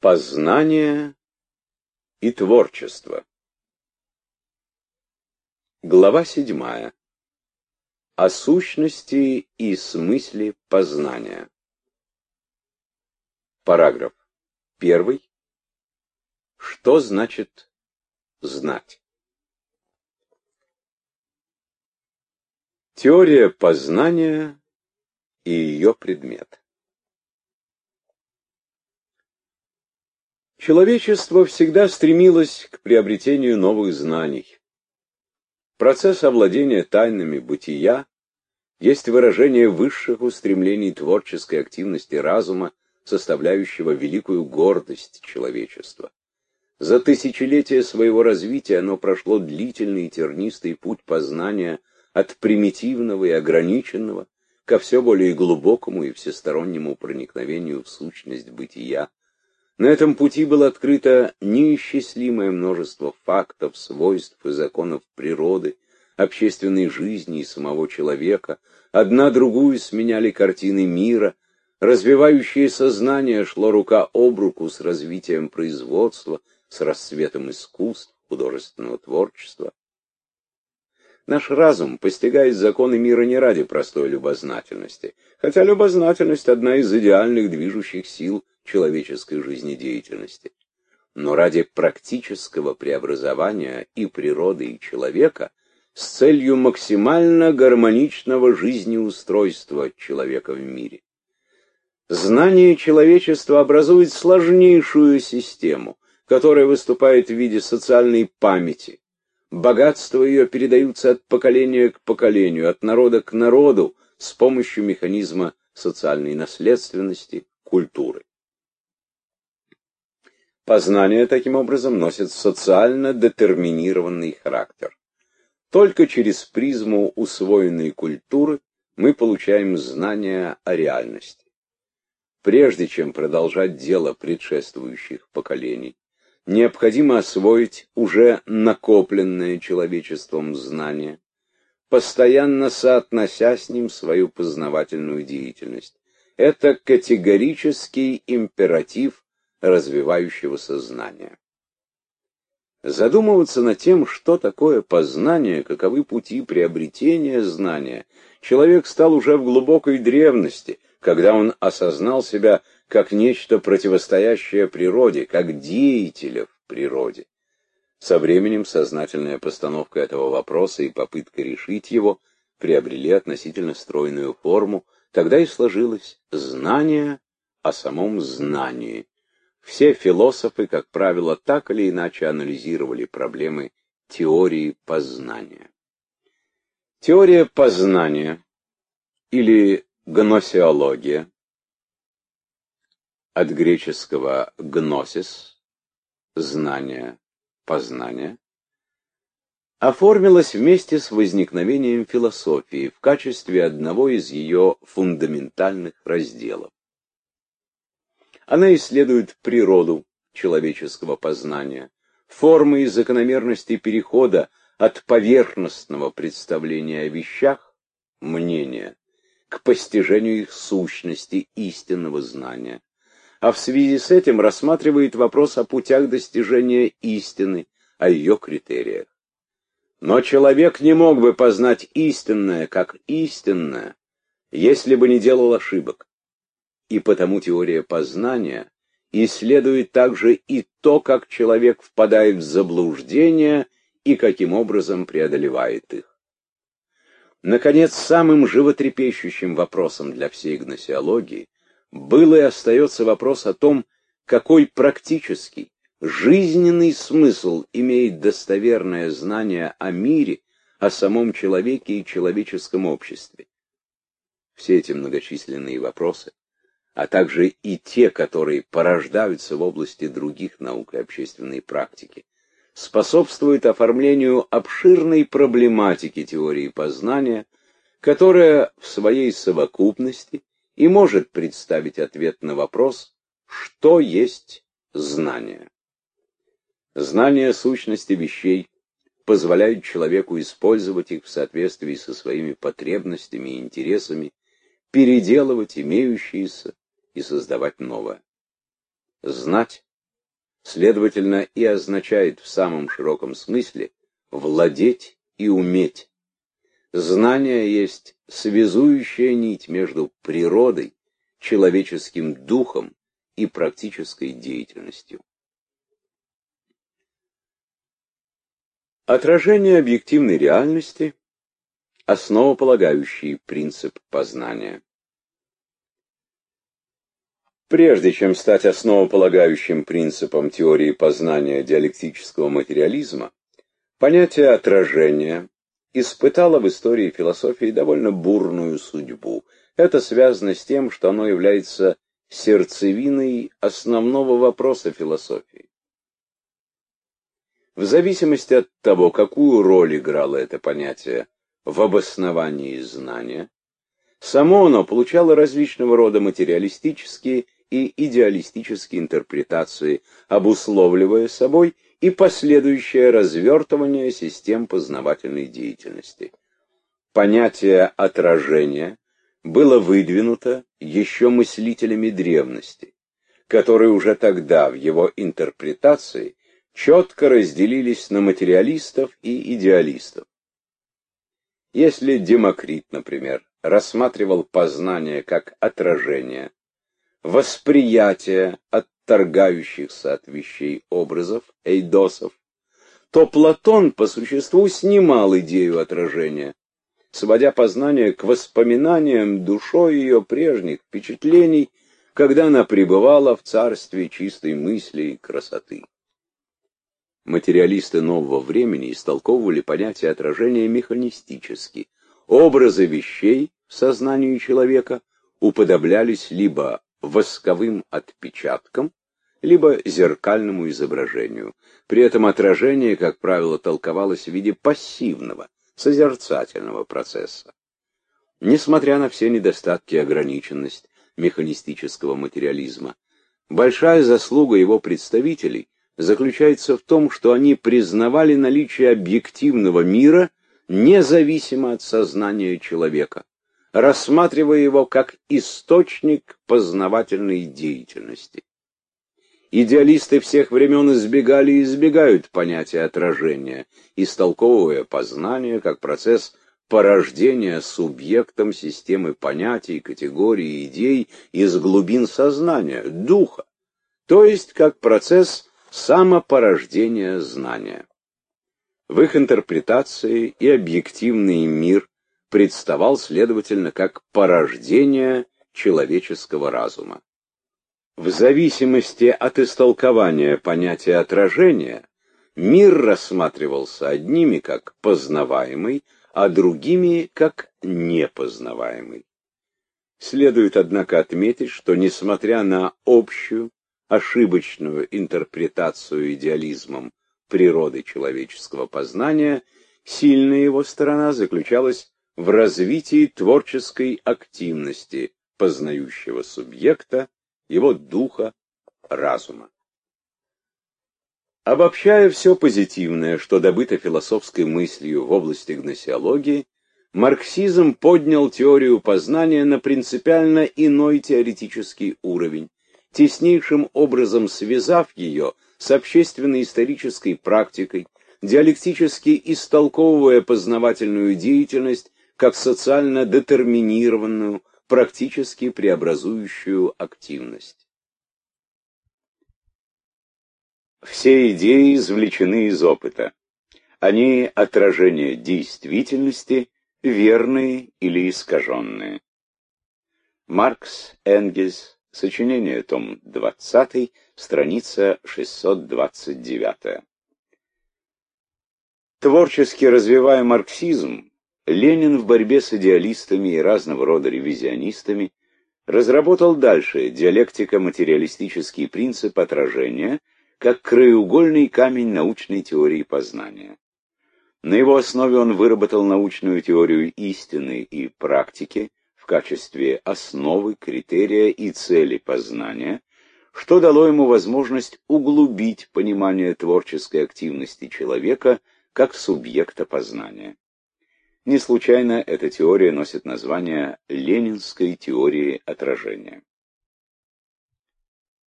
Познание и творчество. Глава 7. О сущности и смысле познания. Параграф 1. Что значит знать? Теория познания и ее предмет. Человечество всегда стремилось к приобретению новых знаний. Процесс овладения тайнами бытия есть выражение высших устремлений творческой активности разума, составляющего великую гордость человечества. За тысячелетия своего развития оно прошло длительный и тернистый путь познания от примитивного и ограниченного ко все более глубокому и всестороннему проникновению в сущность бытия. На этом пути было открыто неисчислимое множество фактов, свойств и законов природы, общественной жизни и самого человека. Одна другую сменяли картины мира, развивающее сознание шло рука об руку с развитием производства, с расцветом искусств, художественного творчества. Наш разум постигает законы мира не ради простой любознательности, хотя любознательность — одна из идеальных движущих сил человеческой жизнедеятельности, но ради практического преобразования и природы, и человека с целью максимально гармоничного жизнеустройства человека в мире. Знание человечества образует сложнейшую систему, которая выступает в виде социальной памяти. Богатства ее передаются от поколения к поколению, от народа к народу с помощью механизма социальной наследственности, культуры. Познание, таким образом, носит социально детерминированный характер. Только через призму усвоенной культуры мы получаем знания о реальности. Прежде чем продолжать дело предшествующих поколений, необходимо освоить уже накопленное человечеством знание, постоянно соотнося с ним свою познавательную деятельность. Это категорический императив развивающегося знания. Задумываться над тем, что такое познание, каковы пути приобретения знания, человек стал уже в глубокой древности, когда он осознал себя как нечто противостоящее природе, как деятеля в природе. Со временем сознательная постановка этого вопроса и попытка решить его приобрели относительно стройную форму, тогда и сложилось знание о самом знании. Все философы, как правило, так или иначе анализировали проблемы теории познания. Теория познания или гносеология, от греческого гносис, знание, познание, оформилась вместе с возникновением философии в качестве одного из ее фундаментальных разделов. Она исследует природу человеческого познания, формы и закономерности перехода от поверхностного представления о вещах, мнения, к постижению их сущности, истинного знания, а в связи с этим рассматривает вопрос о путях достижения истины, о ее критериях. Но человек не мог бы познать истинное как истинное, если бы не делал ошибок. И потому теория познания исследует также и то, как человек впадает в заблуждения и каким образом преодолевает их. Наконец, самым животрепещущим вопросом для всей гносеологии был и остается вопрос о том, какой практический, жизненный смысл имеет достоверное знание о мире, о самом человеке и человеческом обществе. Все эти многочисленные вопросы, а также и те, которые порождаются в области других наук и общественной практики, способствуют оформлению обширной проблематики теории познания, которая в своей совокупности и может представить ответ на вопрос, что есть знание. Знание сущности вещей позволяет человеку использовать их в соответствии со своими потребностями и интересами, переделывать имеющиеся и создавать новое. Знать следовательно, и означает в самом широком смысле владеть и уметь. Знание есть связующая нить между природой, человеческим духом и практической деятельностью. Отражение объективной реальности – основополагающий принцип познания. Прежде чем стать основополагающим принципом теории познания диалектического материализма, понятие отражения испытало в истории философии довольно бурную судьбу. Это связано с тем, что оно является сердцевиной основного вопроса философии. В зависимости от того, какую роль играло это понятие в обосновании знания, само оно получало различного рода материалистические и идеалистические интерпретации, обусловливая собой и последующее развертывание систем познавательной деятельности. Понятие отражения было выдвинуто еще мыслителями древности, которые уже тогда в его интерпретации четко разделились на материалистов и идеалистов. Если Демокрит, например, рассматривал познание как отражение, восприятие отторгающихся от вещей образов, эйдосов, то Платон по существу снимал идею отражения, сводя познание к воспоминаниям душой ее прежних впечатлений, когда она пребывала в царстве чистой мысли и красоты. Материалисты нового времени истолковывали понятие отражения механистически. Образы вещей в сознании человека уподоблялись либо восковым отпечаткам, либо зеркальному изображению. При этом отражение, как правило, толковалось в виде пассивного, созерцательного процесса. Несмотря на все недостатки и ограниченность механистического материализма, большая заслуга его представителей заключается в том, что они признавали наличие объективного мира независимо от сознания человека, рассматривая его как источник познавательной деятельности. Идеалисты всех времен избегали и избегают понятия отражения, истолковывая познание как процесс порождения субъектом системы понятий, категорий, идей из глубин сознания, духа, то есть как процесс самопорождения знания. В их интерпретации и объективный мир представал, следовательно, как порождение человеческого разума. В зависимости от истолкования понятия отражения, мир рассматривался одними как познаваемый, а другими как непознаваемый. Следует, однако, отметить, что, несмотря на общую, ошибочную интерпретацию идеализмом природы человеческого познания, сильная его сторона заключалась в развитии творческой активности познающего субъекта, его духа, разума. Обобщая все позитивное, что добыто философской мыслью в области гносеологии, марксизм поднял теорию познания на принципиально иной теоретический уровень, теснейшим образом связав ее с общественно-исторической практикой, диалектически истолковывая познавательную деятельность как социально детерминированную, практически преобразующую активность. Все идеи извлечены из опыта. Они отражение действительности, верные или искаженные. Маркс, Энгельс, сочинение, том 20, страница 629. Творчески развивая марксизм, Ленин в борьбе с идеалистами и разного рода ревизионистами разработал дальше диалектико-материалистический принцип отражения как краеугольный камень научной теории познания. На его основе он выработал научную теорию истины и практики в качестве основы, критерия и цели познания, что дало ему возможность углубить понимание творческой активности человека как субъекта познания. Не случайно эта теория носит название ленинской теории отражения.